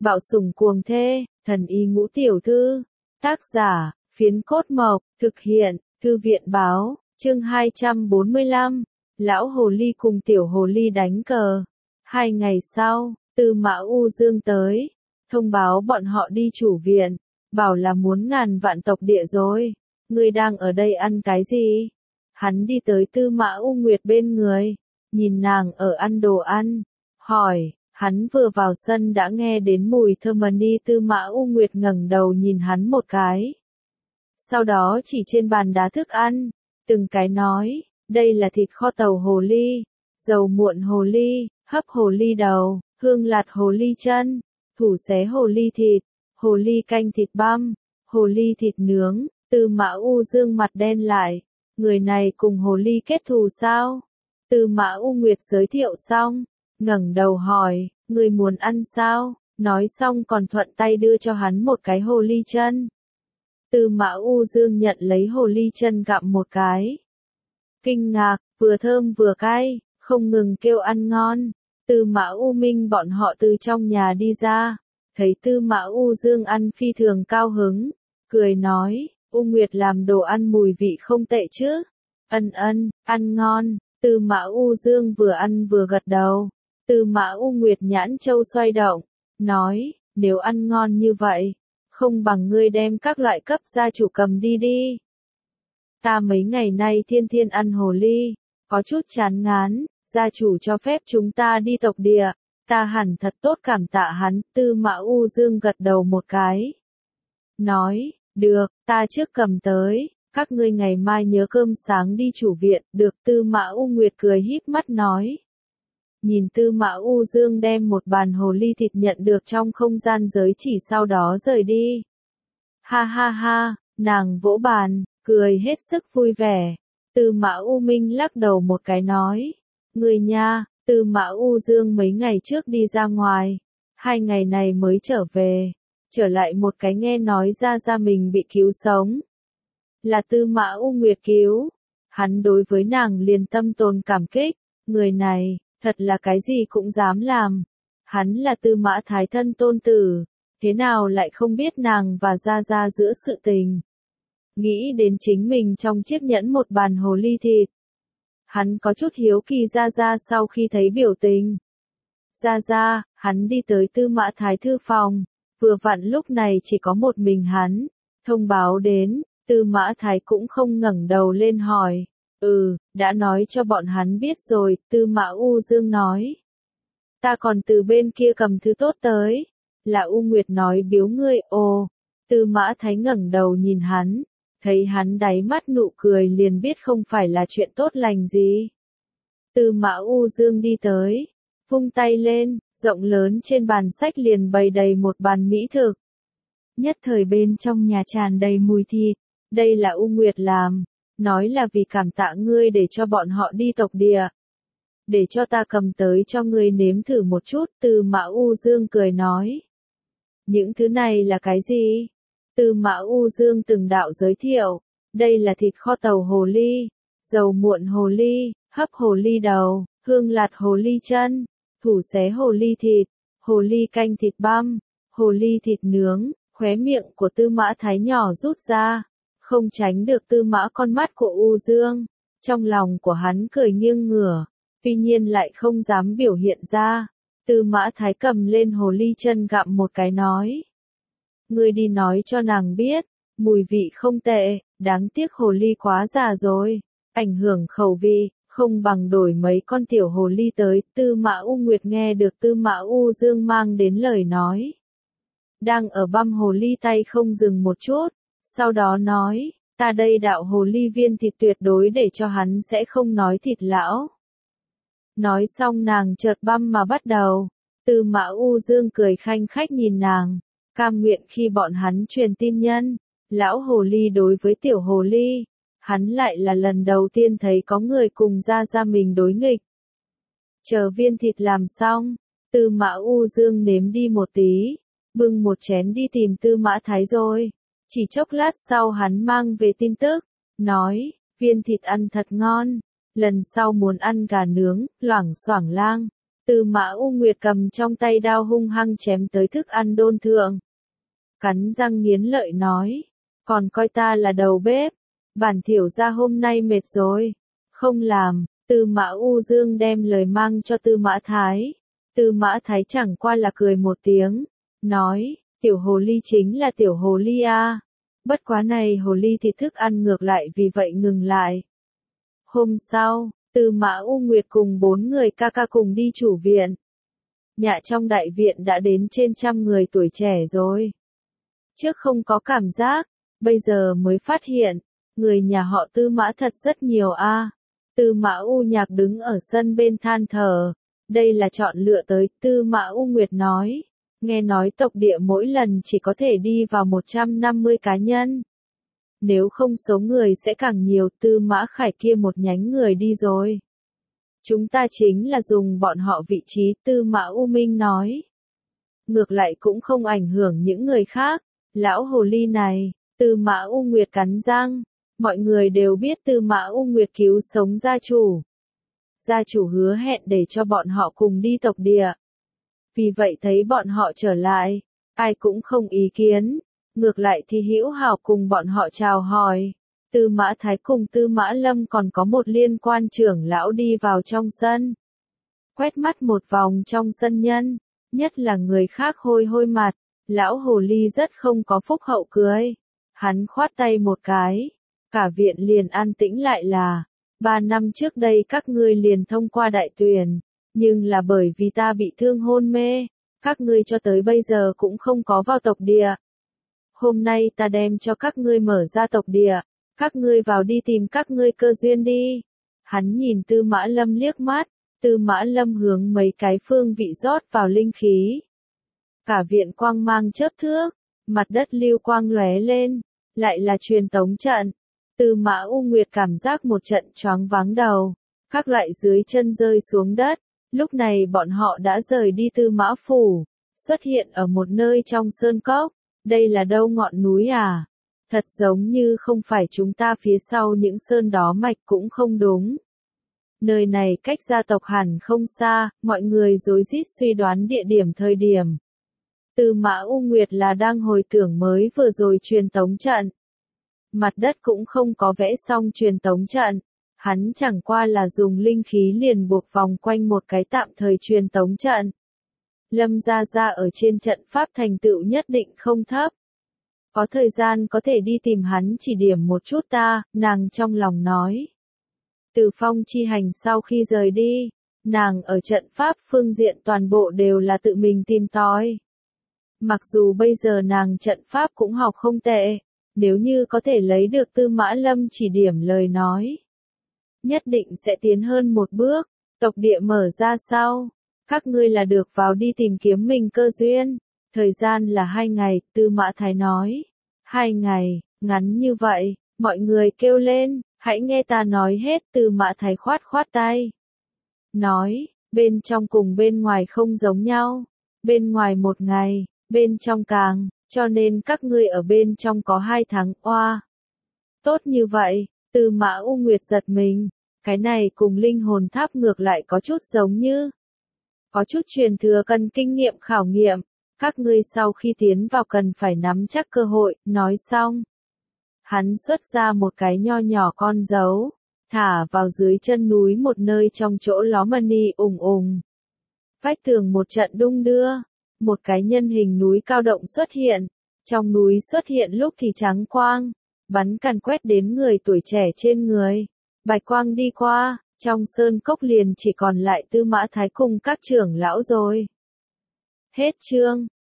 Bạo sủng cuồng thê, thần y ngũ tiểu thư. Tác giả, Phiến Cốt Mộc, thực hiện, Thư viện báo, chương 245. Lão hồ ly cùng tiểu hồ ly đánh cờ. 2 ngày sau, Tư Mã U Dương tới, thông báo bọn họ đi chủ viện, bảo là muốn ngàn vạn tộc địa rồi. Ngươi đang ở đây ăn cái gì? Hắn đi tới Tư Mã U Nguyệt bên người, nhìn nàng ở ăn đồ ăn, hỏi. Hắn vừa vào sân đã nghe đến mùi thơm ni. Tư Mã U Nguyệt ngẩng đầu nhìn hắn một cái. Sau đó chỉ trên bàn đá thức ăn, từng cái nói, đây là thịt kho tàu hồ ly, dầu muộn hồ ly, hấp hồ ly đầu, hương lạt hồ ly chân, thủ xé hồ ly thịt, hồ ly canh thịt băm, hồ ly thịt nướng. Tư Mã U Dương mặt đen lại, người này cùng hồ ly kết thù sao? Tư Mã U Nguyệt giới thiệu xong, ngẩng đầu hỏi, người muốn ăn sao? Nói xong còn thuận tay đưa cho hắn một cái hồ ly chân. Tư Mã U Dương nhận lấy hồ ly chân gặm một cái. Kinh ngạc, vừa thơm vừa cay, không ngừng kêu ăn ngon. Tư Mã U Minh bọn họ từ trong nhà đi ra, thấy Tư Mã U Dương ăn phi thường cao hứng, cười nói, U Nguyệt làm đồ ăn mùi vị không tệ chứ? Ăn ngon. Tư Mã U Dương vừa ăn vừa gật đầu. Tư Mã U Nguyệt nhãn châu xoay động, nói, nếu ăn ngon như vậy, không bằng ngươi đem các loại cấp gia chủ cầm đi đi. Ta mấy ngày nay thiên thiên ăn hồ ly, có chút chán ngán, gia chủ cho phép chúng ta đi tộc địa, ta hẳn thật tốt cảm tạ hắn. Tư Mã U Dương gật đầu một cái, nói, được, ta trước cầm tới, các ngươi ngày mai nhớ cơm sáng đi chủ viện, được. Tư Mã U Nguyệt cười híp mắt nói. Nhìn Tư Mã U Dương đem một bàn hồ ly thịt nhận được trong không gian giới chỉ, sau đó rời đi. Ha ha ha, nàng vỗ bàn, cười hết sức vui vẻ. Tư Mã U Minh lắc đầu một cái nói, người nha. Tư Mã U Dương mấy ngày trước đi ra ngoài, 2 ngày này mới trở về, trở lại một cái nghe nói ra mình bị cứu sống. Là Tư Mã U Nguyệt cứu, hắn đối với nàng liền tâm tồn cảm kích, người này, thật là cái gì cũng dám làm. Hắn là Tư Mã Thái thân tôn tử, thế nào lại không biết nàng và Gia giữa sự tình. Nghĩ đến chính mình trong chiếc nhẫn một bàn hồ ly thịt, hắn có chút hiếu kỳ Gia sau khi thấy biểu tình. Gia, hắn đi tới Tư Mã Thái thư phòng, vừa vặn lúc này chỉ có một mình hắn, thông báo đến. Tư Mã Thái cũng không ngẩng đầu lên hỏi, đã nói cho bọn hắn biết rồi. Tư Mã U Dương nói, ta còn từ bên kia cầm thứ tốt tới, là U Nguyệt nói biếu ngươi. Ồ. Tư Mã Thái ngẩng đầu nhìn hắn, thấy hắn đáy mắt nụ cười liền biết không phải là chuyện tốt lành gì. Tư Mã U Dương đi tới, vung tay lên, rộng lớn trên bàn sách liền bày đầy một bàn mỹ thực. Nhất thời bên trong nhà tràn đầy mùi thịt. Đây là U Nguyệt làm, nói là vì cảm tạ ngươi để cho bọn họ đi tộc địa. Để cho ta cầm tới cho ngươi nếm thử một chút. Tư Mã U Dương cười nói. Những thứ này là cái gì? Tư Mã U Dương từng đạo giới thiệu. Đây là thịt kho tàu hồ ly, dầu muộn hồ ly, hấp hồ ly đầu, hương lạt hồ ly chân, thủ xé hồ ly thịt, hồ ly canh thịt băm, hồ ly thịt nướng. Khóe miệng của Tư Mã Thái nhỏ rút ra, không tránh được Tư Mã con mắt của U Dương. Trong lòng của hắn cười nghiêng ngửa, tuy nhiên lại không dám biểu hiện ra. Tư Mã Thái cầm lên hồ ly chân gặm một cái nói. Ngươi đi nói cho nàng biết, mùi vị không tệ, đáng tiếc hồ ly quá già rồi, ảnh hưởng khẩu vị, không bằng đổi mấy con tiểu hồ ly tới. Tư Mã U Nguyệt nghe được Tư Mã U Dương mang đến lời nói, đang ở băm hồ ly tay không dừng một chút, sau đó nói, ta đây đạo hồ ly viên thịt tuyệt đối để cho hắn sẽ không nói thịt lão. Nói xong nàng chợt băm mà bắt đầu. Tư Mã U Dương cười khanh khách nhìn nàng, cam nguyện khi bọn hắn truyền tin nhân, lão hồ ly đối với tiểu hồ ly, hắn lại là lần đầu tiên thấy có người cùng ra mình đối nghịch. Chờ viên thịt làm xong, Tư Mã U Dương nếm đi một tí, bưng một chén đi tìm Tư Mã Thái rồi. Chỉ chốc lát sau hắn mang về tin tức, nói, viên thịt ăn thật ngon, lần sau muốn ăn gà nướng, loảng xoảng lang. Tư Mã U Nguyệt cầm trong tay đao hung hăng chém tới thức ăn đôn thượng. Cắn răng nghiến lợi nói, còn coi ta là đầu bếp, bản thiểu gia hôm nay mệt rồi, không làm. Tư Mã U Dương đem lời mang cho Tư Mã Thái. Tư Mã Thái chẳng qua là cười một tiếng, nói, tiểu hồ ly chính là tiểu hồ ly a. Bất quá này hồ ly thì thức ăn ngược lại vì vậy ngừng lại. Hôm sau, Tư Mã U Nguyệt cùng 4 người ca ca cùng đi chủ viện. Nhà trong đại viện đã đến trên 100 người tuổi trẻ rồi. Trước không có cảm giác, bây giờ mới phát hiện, người nhà họ Tư Mã thật rất nhiều a. Tư Mã U Nhạc đứng ở sân bên than thở, đây là chọn lựa tới, Tư Mã U Nguyệt nói, nghe nói tộc địa mỗi lần chỉ có thể đi vào 150 cá nhân. Nếu không số người sẽ càng nhiều, Tư Mã Khải kia một nhánh người đi rồi. Chúng ta chính là dùng bọn họ vị trí, Tư Mã U Minh nói. Ngược lại cũng không ảnh hưởng những người khác, lão hồ ly này, Tư Mã U Nguyệt cắn răng. Mọi người đều biết Tư Mã U Nguyệt cứu sống gia chủ. Gia chủ hứa hẹn để cho bọn họ cùng đi tộc địa. Vì vậy thấy bọn họ trở lại, ai cũng không ý kiến. Ngược lại thì hữu hảo cùng bọn họ chào hỏi. Tư Mã Thái cùng Tư Mã Lâm còn có một liên quan trưởng lão đi vào trong sân. Quét mắt một vòng trong sân nhân, nhất là người khác hôi hôi mặt, lão hồ ly rất không có phúc hậu cười. Hắn khoát tay một cái, cả viện liền an tĩnh lại là, 3 năm trước đây các ngươi liền thông qua đại tuyển, nhưng là bởi vì ta bị thương hôn mê, các ngươi cho tới bây giờ cũng không có vào tộc địa. Hôm nay ta đem cho các ngươi mở ra tộc địa, các ngươi vào đi tìm các ngươi cơ duyên đi. Hắn nhìn Tư Mã Lâm liếc mắt, Tư Mã Lâm hướng mấy cái phương vị rót vào linh khí. Cả viện quang mang chớp thước, mặt đất lưu quang lóe lên, lại là truyền tống trận. Tư Mã U Nguyệt cảm giác một trận choáng váng đầu, các loại dưới chân rơi xuống đất. Lúc này bọn họ đã rời đi Tư Mã Phủ, xuất hiện ở một nơi trong sơn cốc. Đây là đâu ngọn núi à? Thật giống như không phải chúng ta phía sau những sơn đó mạch cũng không đúng. Nơi này cách gia tộc hẳn không xa, mọi người rối rít suy đoán địa điểm thời điểm. Tư Mã U Nguyệt là đang hồi tưởng mới vừa rồi truyền tống trận. Mặt đất cũng không có vẽ xong truyền tống trận. Hắn chẳng qua là dùng linh khí liền buộc vòng quanh một cái tạm thời truyền tống trận. Lâm Gia Gia ở trên trận pháp thành tựu nhất định không thấp. Có thời gian có thể đi tìm hắn chỉ điểm một chút ta, nàng trong lòng nói. Từ Phong chi hành sau khi rời đi, nàng ở trận pháp phương diện toàn bộ đều là tự mình tìm tòi. Mặc dù bây giờ nàng trận pháp cũng học không tệ, nếu như có thể lấy được Tư Mã Lâm chỉ điểm lời nói, nhất định sẽ tiến hơn một bước. Tộc địa mở ra sau, các ngươi là được vào đi tìm kiếm mình cơ duyên. Thời gian là 2 ngày, Tư Mã Thái nói. 2 ngày, ngắn như vậy, mọi người kêu lên, hãy nghe ta nói hết. Tư Mã Thái khoát khoát tay. Nói, bên trong cùng bên ngoài không giống nhau. Bên ngoài 1 ngày, bên trong càng, cho nên các ngươi ở bên trong có 2 tháng, oa. Tốt như vậy, Tư Mã U Nguyệt giật mình, cái này cùng linh hồn tháp ngược lại có chút giống như. Có chút truyền thừa cần kinh nghiệm khảo nghiệm, các ngươi sau khi tiến vào cần phải nắm chắc cơ hội, nói xong. Hắn xuất ra một cái nho nhỏ con dấu, thả vào dưới chân núi một nơi trong chỗ ló mani ùng ùng. Vách tường một trận đung đưa, một cái nhân hình núi cao động xuất hiện, trong núi xuất hiện lúc thì trắng quang, bắn càn quét đến người tuổi trẻ trên người, bạch quang đi qua. Trong sơn cốc liền chỉ còn lại Tư Mã Thái cùng các trưởng lão rồi. Hết chương.